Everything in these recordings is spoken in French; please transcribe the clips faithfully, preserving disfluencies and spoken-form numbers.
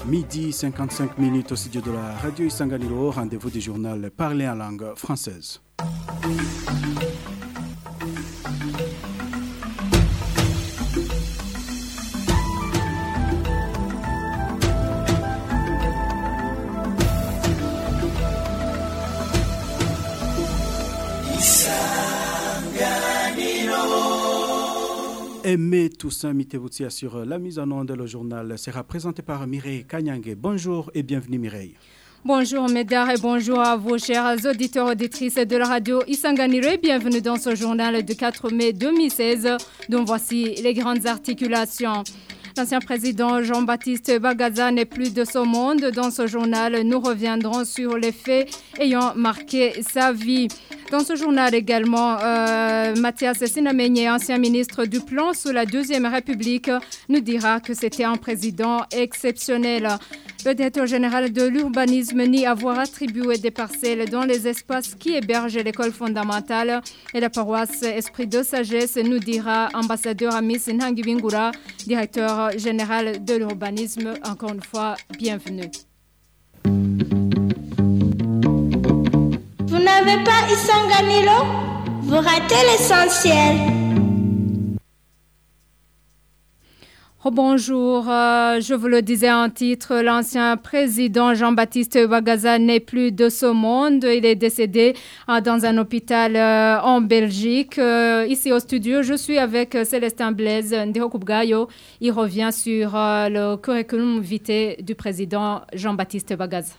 Midi cinquante-cinq minutes au studio de la radio Isanganiro, rendez-vous du journal parlé en langue française. Aimé Toussaint Miteboutia sur la mise en onde. Le journal sera présenté par Mireille Kanyangé. Bonjour et bienvenue Mireille. Bonjour Médard et bonjour à vos chers auditeurs et auditrices de la radio Isanganiro. Bienvenue dans ce journal du quatre mai deux mille seize dont voici les grandes articulations. L'ancien président Jean-Baptiste Bagaza n'est plus de ce monde. Dans ce journal, nous reviendrons sur les faits ayant marqué sa vie. Dans ce journal également, euh, Mathias Sinamenye, ancien ministre du Plan sous la Deuxième République, nous dira que c'était un président exceptionnel. Le directeur général de l'urbanisme nie avoir attribué des parcelles dans les espaces qui hébergent l'école fondamentale et la paroisse Esprit de Sagesse, nous dira ambassadeur Amis Nhangibingura, directeur général de l'urbanisme. Encore une fois, bienvenue. Vous n'avez pas Isanganiro? Vous ratez l'essentiel. Oh, bonjour, euh, je vous le disais en titre, l'ancien président Jean-Baptiste Bagaza n'est plus de ce monde. Il est décédé euh, dans un hôpital euh, en Belgique. Euh, ici au studio, je suis avec Célestin Blaise Ndihokubgayo. Il revient sur euh, le curriculum vitae du président Jean-Baptiste Bagaza.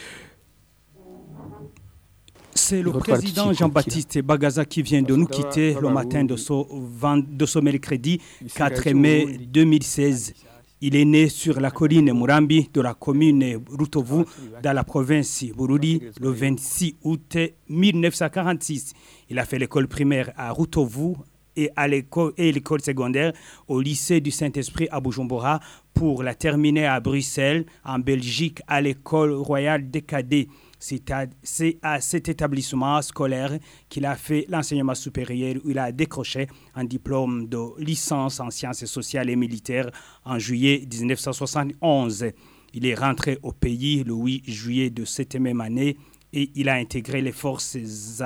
C'est le président Jean-Baptiste Bagaza qui vient de nous quitter le matin de ce, de ce mercredi quatre mai deux mille seize. Il est né sur la colline Murambi de la commune Rutovu dans la province Bururi le vingt-six août mille neuf cent quarante-six. Il a fait l'école primaire à Rutovu et à l'école, et l'école secondaire au lycée du Saint-Esprit à Bujumbura pour la terminer à Bruxelles, en Belgique, à l'école royale des cadets. C'est à, c'est à cet établissement scolaire qu'il a fait l'enseignement supérieur où il a décroché un diplôme de licence en sciences sociales et militaires en juillet dix-neuf cent soixante et onze. Il est rentré au pays le huit juillet de cette même année et il a intégré les forces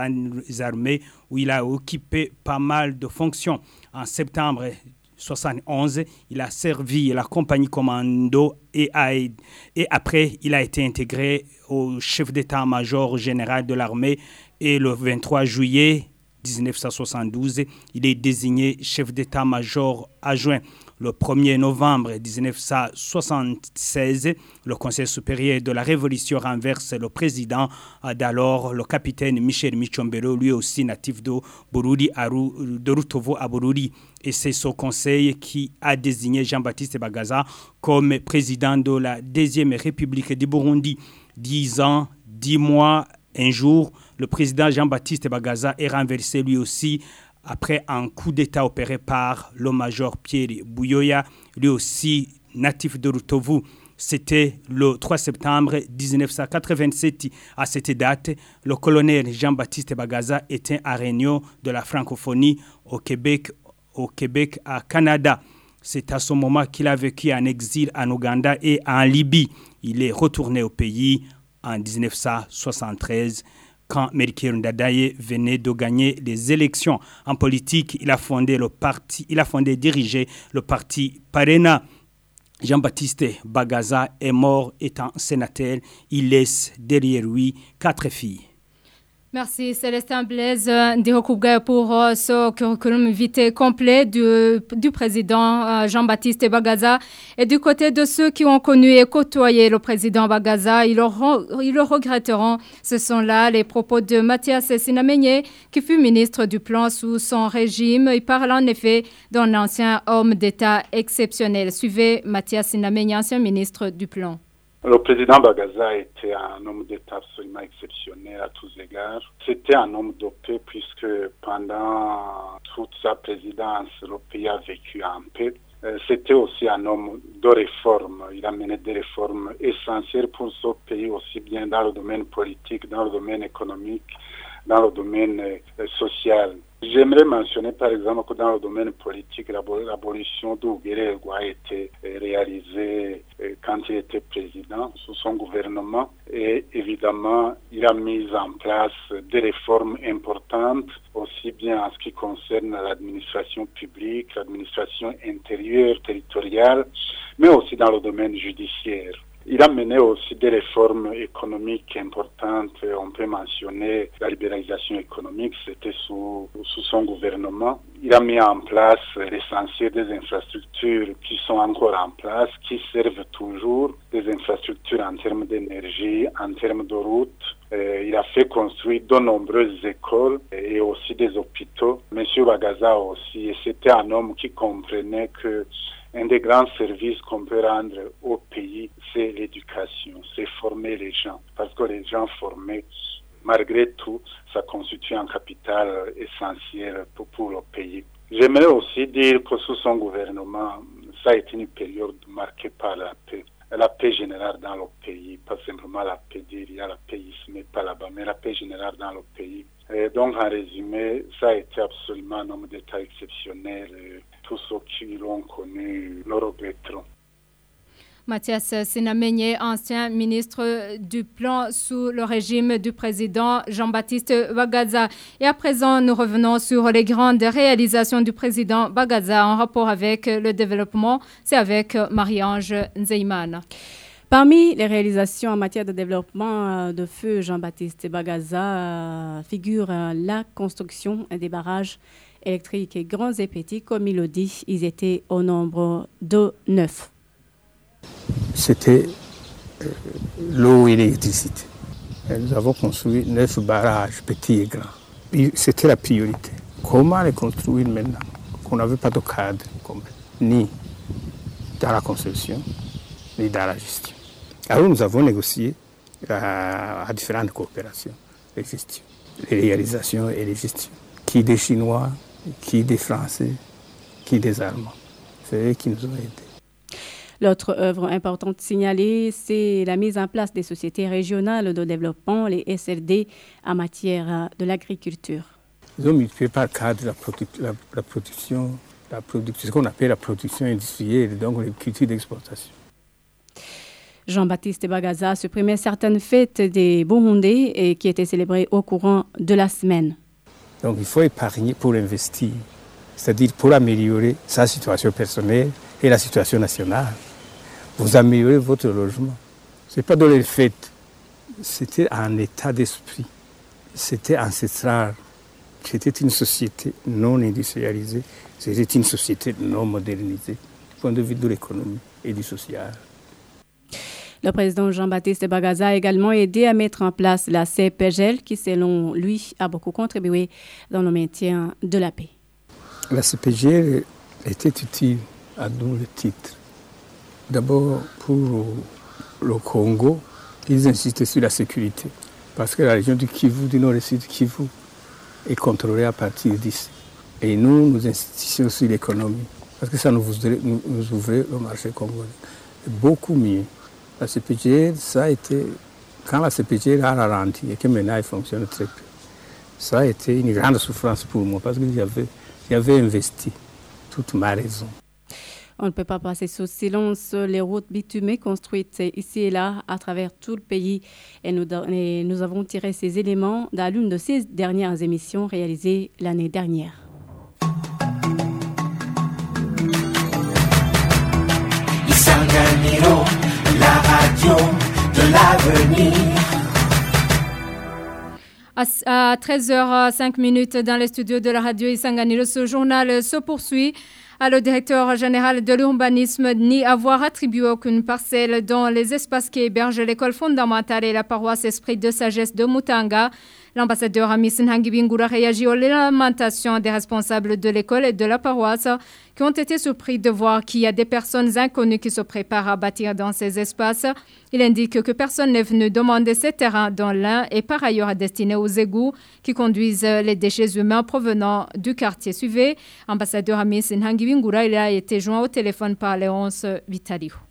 armées où il a occupé pas mal de fonctions. En septembre soixante et onze, il a servi la compagnie commando et, a, et après, il a été intégré au chef d'état-major général de l'armée et le vingt-trois juillet dix-neuf cent soixante-douze, il est désigné chef d'état-major adjoint. Le premier novembre dix-neuf cent soixante-seize, le Conseil supérieur de la Révolution renverse le président d'alors, le capitaine Michel Michombero, lui aussi natif de Bururi, de Rutovu à Bururi. Et c'est ce conseil qui a désigné Jean-Baptiste Bagaza comme président de la Deuxième République du Burundi. Dix ans, dix mois, un jour, le président Jean-Baptiste Bagaza est renversé lui aussi après un coup d'État opéré par le major Pierre Buyoya, lui aussi natif de Rutovu. C'était le trois septembre dix-neuf cent quatre-vingt-sept. À cette date, le colonel Jean-Baptiste Bagaza était à réunion de la francophonie au Québec, au Québec, à Canada. C'est à ce moment qu'il a vécu en exil en Ouganda et en Libye. Il est retourné au pays en dix-neuf cent soixante-treize. Quand Melchior Ndadaye venait de gagner les élections. En politique, il a fondé le parti, il a fondé et dirigé le parti Parena. Jean-Baptiste Bagaza est mort étant sénateur. Il laisse derrière lui quatre filles. Merci Célestin Blaise Ndihokubgayo pour uh, ce curriculum vitae complet du, du président uh, Jean-Baptiste Bagaza. Et du côté de ceux qui ont connu et côtoyé le président Bagaza, ils le, ils le regretteront. Ce sont là les propos de Mathias Sinamenye, qui fut ministre du Plan sous son régime. Il parle en effet d'un ancien homme d'État exceptionnel. Suivez Mathias Sinamenye, ancien ministre du Plan. Le président Bagaza était un homme d'État absolument exceptionnel à tous égards. C'était un homme de paix puisque pendant toute sa présidence, le pays a vécu en paix. C'était aussi un homme de réforme. Il a mené des réformes essentielles pour ce pays, aussi bien dans le domaine politique, dans le domaine économique, dans le domaine social. J'aimerais mentionner par exemple que dans le domaine politique, l'abolition d'Ouguéré a été réalisée quand il était président, sous son gouvernement. Et évidemment, il a mis en place des réformes importantes, aussi bien en ce qui concerne l'administration publique, l'administration intérieure, territoriale, mais aussi dans le domaine judiciaire. Il a mené aussi des réformes économiques importantes. On peut mentionner la libéralisation économique, c'était sous, sous son gouvernement. Il a mis en place l'essentiel des infrastructures qui sont encore en place, qui servent toujours, des infrastructures en termes d'énergie, en termes de routes. Euh, il a fait construire de nombreuses écoles et aussi des hôpitaux. Monsieur Bagaza aussi, et c'était un homme qui comprenait que un des grands services qu'on peut rendre au pays, c'est l'éducation, c'est former les gens. Parce que les gens formés, malgré tout, ça constitue un capital essentiel pour, pour le pays. J'aimerais aussi dire que sous son gouvernement, ça a été une période marquée par la paix. La paix générale dans le pays, pas simplement la paix d'hier, il y a la paix ici, mais pas là-bas, mais la paix générale dans le pays. Et donc, en résumé, ça a été absolument un homme d'État exceptionnel. Tous ceux qui l'ont connu le regretteront. Mathias Sinamenye, ancien ministre du Plan sous le régime du président Jean-Baptiste Bagaza. Et à présent, nous revenons sur les grandes réalisations du président Bagaza en rapport avec le développement. C'est avec Marie-Ange Nzeimana. Parmi les réalisations en matière de développement de feu Jean-Baptiste Bagaza figure la construction des barrages électriques grands et petits. Comme il le dit, ils étaient au nombre de neuf. C'était euh, l'eau et l'électricité. Et nous avons construit neuf barrages, petits et grands. C'était la priorité. Comment les construire maintenant? On n'avait pas de cadre, ni dans la construction, ni dans la gestion. Alors nous avons négocié à, à différentes coopérations, les gestions, les réalisations et les gestions. Qui des Chinois, qui des Français, qui des Allemands. C'est eux qui nous ont aidés. L'autre œuvre importante signalée, c'est la mise en place des sociétés régionales de développement, les S R D, en matière de l'agriculture. Ils ont multiplié par cadre la, produ- la, la production, la production, ce qu'on appelle la production industrielle, donc les cultures d'exportation. Jean-Baptiste Bagaza supprimait certaines fêtes des Burundais et qui étaient célébrées au courant de la semaine. Donc il faut épargner pour investir, c'est-à-dire pour améliorer sa situation personnelle et la situation nationale. Vous améliorez votre logement. Ce n'est pas dans les fêtes, c'était un état d'esprit, c'était ancestral. C'était une société non industrialisée, c'était une société non modernisée, du point de vue de l'économie et du social. Le président Jean-Baptiste Bagaza a également aidé à mettre en place la C P G L qui, selon lui, a beaucoup contribué dans le maintien de la paix. La C P G L était utile à double titre. D'abord, pour le Congo, ils insistaient sur la sécurité, parce que la région du Kivu, du nord et sud du Kivu, est contrôlée à partir d'ici. Et nous, nous insistions sur l'économie, parce que ça nous ouvrait, nous ouvrait le marché congolais. Beaucoup mieux. La C P G L, ça a été, quand la C P G L a ralenti et que maintenant elle fonctionne très peu, ça a été une grande souffrance pour moi parce que j'avais, j'avais investi toute ma raison. On ne peut pas passer sous silence les routes bitumées construites ici et là à travers tout le pays. Et nous, et nous avons tiré ces éléments dans l'une de ces dernières émissions réalisées l'année dernière. Isanganiro, la radio de l'avenir. À treize heures cinq dans les studios de la radio Isanganiro, ce journal se poursuit. À le directeur général de l'urbanisme n'y avoir attribué aucune parcelle dans les espaces qui hébergent l'école fondamentale et la paroisse Esprit de Sagesse de Mutanga. L'ambassadeur Amis Nhangibingura réagit aux lamentations des responsables de l'école et de la paroisse qui ont été surpris de voir qu'il y a des personnes inconnues qui se préparent à bâtir dans ces espaces. Il indique que personne n'est venu demander ces terrains dont l'un est par ailleurs destiné aux égouts qui conduisent les déchets humains provenant du quartier. Suivez, ambassadeur Amis Nhangibingura, il a été joint au téléphone par Léonce Vitaliou.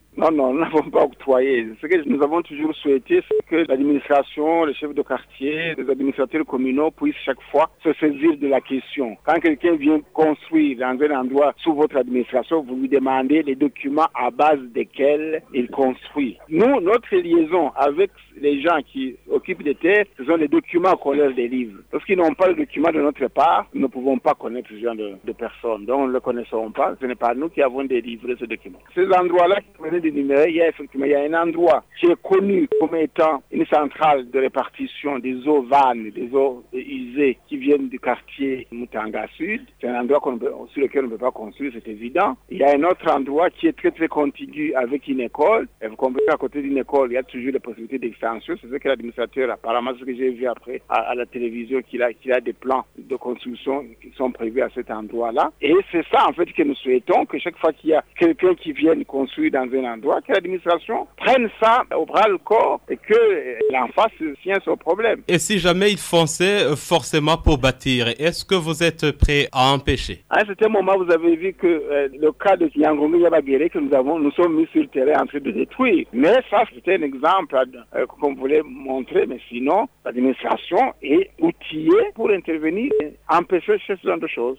Non, non, nous n'avons pas octroyé. Ce que nous avons toujours souhaité, c'est que l'administration, les chefs de quartier, les administrateurs communaux puissent chaque fois se saisir de la question. Quand quelqu'un vient construire dans un endroit sous votre administration, vous lui demandez les documents à base desquels il construit. Nous, notre liaison avec les gens qui occupent des terres, ce sont les documents qu'on leur délivre. Lorsqu'ils n'ont pas le document de notre part, nous ne pouvons pas connaître ce genre de, de personnes. Donc, nous ne le connaissons pas. Ce n'est pas nous qui avons délivré ce document. Ces endroits-là qui venaient de numérer, il y a effectivement il y a un endroit qui est connu comme étant une centrale de répartition des eaux vannes, des eaux usées qui viennent du quartier Mutanga Sud. C'est un endroit qu'on peut, sur lequel on ne peut pas construire, c'est évident. Il y a un autre endroit qui est très très contigu avec une école. Et vous comprenez, à côté d'une école, il y a toujours des possibilités d'extension. C'est ce que l'administrateur, apparemment, ce que j'ai vu après à, à la télévision, qu'il a, qu'il a des plans de construction qui sont prévus à cet endroit-là. Et c'est ça, en fait, que nous souhaitons, que chaque fois qu'il y a quelqu'un qui vient construire dans un endroit, que l'administration prenne ça au bras le corps et que l'en fasse sien son problème. Et si jamais ils fonçaient forcément pour bâtir, est-ce que vous êtes prêt à empêcher? À un certain moment, vous avez vu que euh, le cas de Yangongo Yabagere que nous avons, nous sommes mis sur le terrain en train de détruire. Mais ça, c'était un exemple euh, qu'on voulait montrer, mais sinon, l'administration est outillée pour intervenir et empêcher ce genre de choses.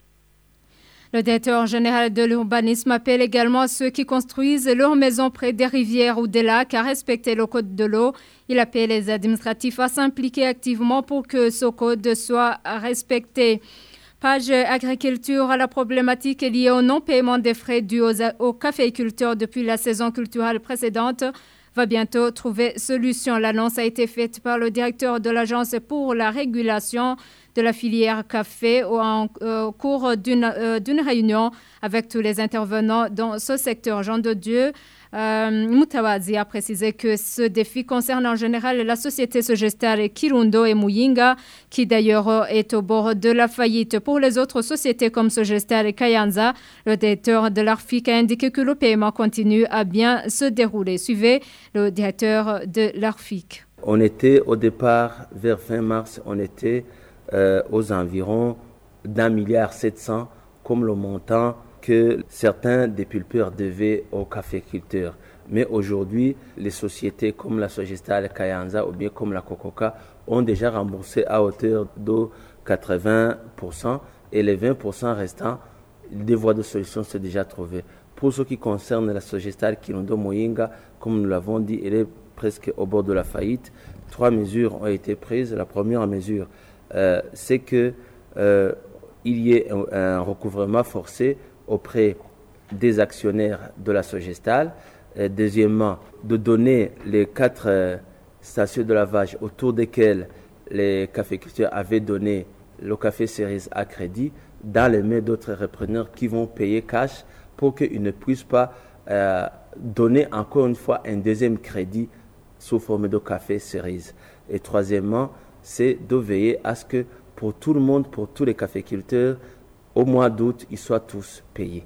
Le directeur général de l'urbanisme appelle également ceux qui construisent leurs maisons près des rivières ou des lacs à respecter le code de l'eau. Il appelle les administratifs à s'impliquer activement pour que ce code soit respecté. Page agriculture, à la problématique liée au non-paiement des frais dus aux, aux caféiculteurs depuis la saison culturelle précédente va bientôt trouver solution. L'annonce a été faite par le directeur de l'Agence pour la régulation de la filière café au, en, euh, au cours d'une, euh, d'une réunion avec tous les intervenants dans ce secteur. Jean de Dieu euh, Mutawazi a précisé que ce défi concerne en général la société Sogestare Kirundo et Muyinga, qui d'ailleurs est au bord de la faillite. Pour les autres sociétés comme Sogestare et Kayanza, le directeur de l'A R F I C a indiqué que le paiement continue à bien se dérouler. Suivez le directeur de l'A R F I C. On était au départ, vers fin mars, on était euh, aux environs d'un milliard sept cents comme le montant que certains des pulpeurs devaient aux caféiculteurs. Mais aujourd'hui, les sociétés comme la Sogestare Kayanza ou bien comme la Cococa ont déjà remboursé à hauteur de quatre-vingts pour cent et les vingt pour cent restants, des voies de solution sont déjà trouvées. Pour ce qui concerne la Sogestare Kirundo Muyinga, comme nous l'avons dit, elle est presque au bord de la faillite. Trois mesures ont été prises. La première mesure, euh, c'est qu'il euh, y ait un, un recouvrement forcé auprès des actionnaires de la Sogestare. Euh, deuxièmement, de donner les quatre euh, stations de lavage autour desquelles les caféiculteurs avaient donné le café cerise à crédit dans les mains d'autres repreneurs qui vont payer cash pour qu'ils ne puissent pas euh, donner encore une fois un deuxième crédit sous forme de café cerise. Et troisièmement, c'est de veiller à ce que pour tout le monde, pour tous les caféiculteurs, au mois d'août, ils soient tous payés.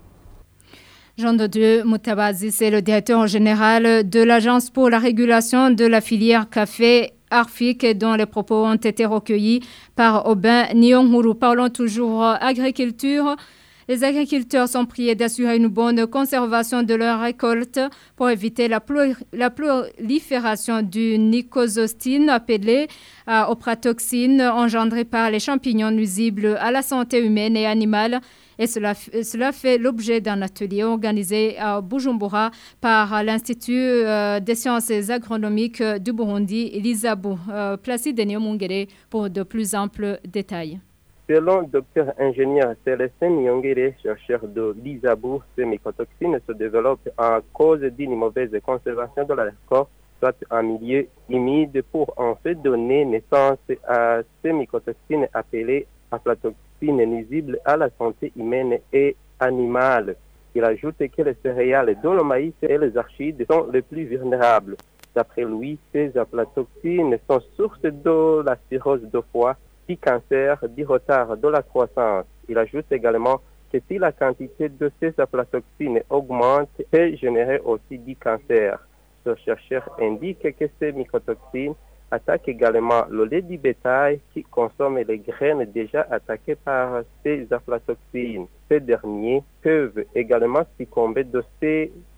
Jean de Dieu Mutabazi, c'est le directeur général de l'Agence pour la régulation de la filière café A R F I C, dont les propos ont été recueillis par Aubin Nyonghuru. Parlons toujours agriculture. Les agriculteurs sont priés d'assurer une bonne conservation de leurs récoltes pour éviter la, plur- la prolifération du nicosostine appelé euh, opratoxine engendrée par les champignons nuisibles à la santé humaine et animale. Et cela, cela fait l'objet d'un atelier organisé à Bujumbura par l'Institut euh, des sciences agronomiques du Burundi, l'ISABU. Euh, Placide Nyomungere pour de plus amples détails. Selon le docteur ingénieur Célestin Nyongere, chercheur de l'ISABU, ces mycotoxines se développent en cause d'une mauvaise conservation de la récolte, soit en milieu humide, pour en fait donner naissance à ces mycotoxines appelées aflatoxines nuisibles à la santé humaine et animale. Il ajoute que les céréales, dont le maïs et les arachides, sont les plus vulnérables. D'après lui, ces aflatoxines sont source de la cirrhose de foie, du cancer, du retard de la croissance. Il ajoute également que si la quantité de ces aflatoxines augmente, peut générer aussi du cancer. Ce chercheur indique que ces mycotoxines attaquent également le lait du bétail qui consomme les graines déjà attaquées par ces aflatoxines. Ces derniers peuvent également succomber de ces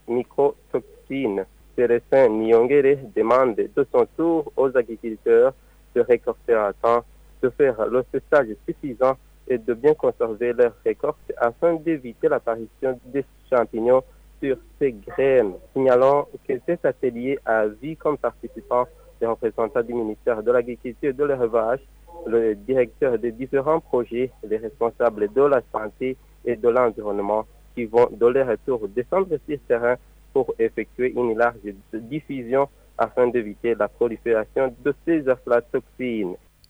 mycotoxines. Célestin Nyongere demande de son tour aux agriculteurs de récolter à temps, de faire le séchage suffisant et de bien conserver leurs récoltes afin d'éviter l'apparition des champignons sur ces graines. Signalons que cet atelier a vu comme participants les représentants du ministère de l'Agriculture et de l'Élevage, le directeur des différents projets, les responsables de la santé et de l'environnement qui vont de leur tour descendre sur le terrain pour effectuer une large diffusion afin d'éviter la prolifération de ces aflatoxines.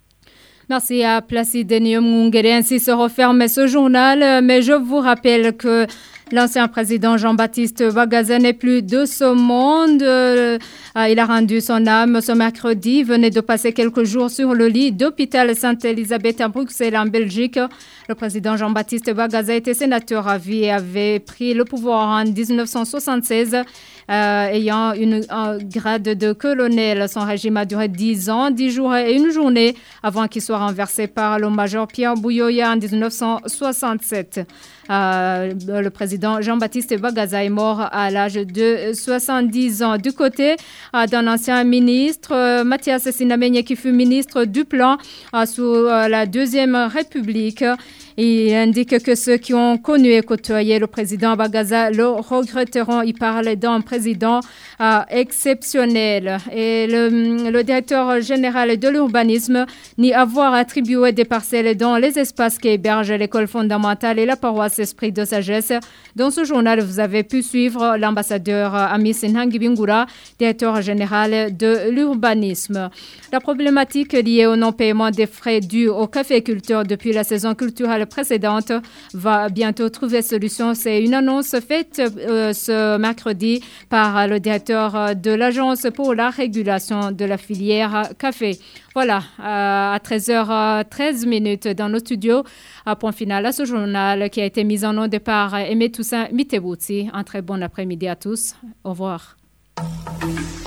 Merci à Placide Nyongere. Ainsi se referme ce journal, mais je vous rappelle que l'ancien président Jean-Baptiste Bagaza n'est plus de ce monde. Euh, il a rendu son âme ce mercredi. Il venait de passer quelques jours sur le lit d'hôpital Sainte-Élisabeth à Bruxelles en Belgique. Le président Jean-Baptiste Bagaza était sénateur à vie et avait pris le pouvoir en dix-neuf cent soixante-seize. Euh, ayant une, un grade de colonel, son régime a duré dix ans, dix jours et une journée avant qu'il soit renversé par le major Pierre Bouyoya en dix-neuf cent soixante-sept. Euh, le président Jean-Baptiste Bagaza est mort à l'âge de soixante-dix ans. Du côté euh, d'un ancien ministre, euh, Mathias Sinamenye, qui fut ministre du Plan euh, sous euh, la Deuxième République. Il indique que ceux qui ont connu et côtoyé le président Bagaza le regretteront. Il parle d'un président euh, exceptionnel. Et le, le directeur général de l'urbanisme nie avoir attribué des parcelles dans les espaces qui hébergent l'école fondamentale et la paroisse Esprit de Sagesse. Dans ce journal, vous avez pu suivre l'ambassadeur Amis Nhangibingura, directeur général de l'urbanisme. La problématique liée au non-paiement des frais dus aux caféiculteurs depuis la saison culturelle précédente va bientôt trouver solution. C'est une annonce faite euh, ce mercredi par le directeur de l'Agence pour la régulation de la filière café. Voilà, euh, à treize heures treize minutes dans nos studios, à point final à ce journal qui a été mis en onde par Aimé Toussaint Mitebouti. Un très bon après-midi à tous. Au revoir.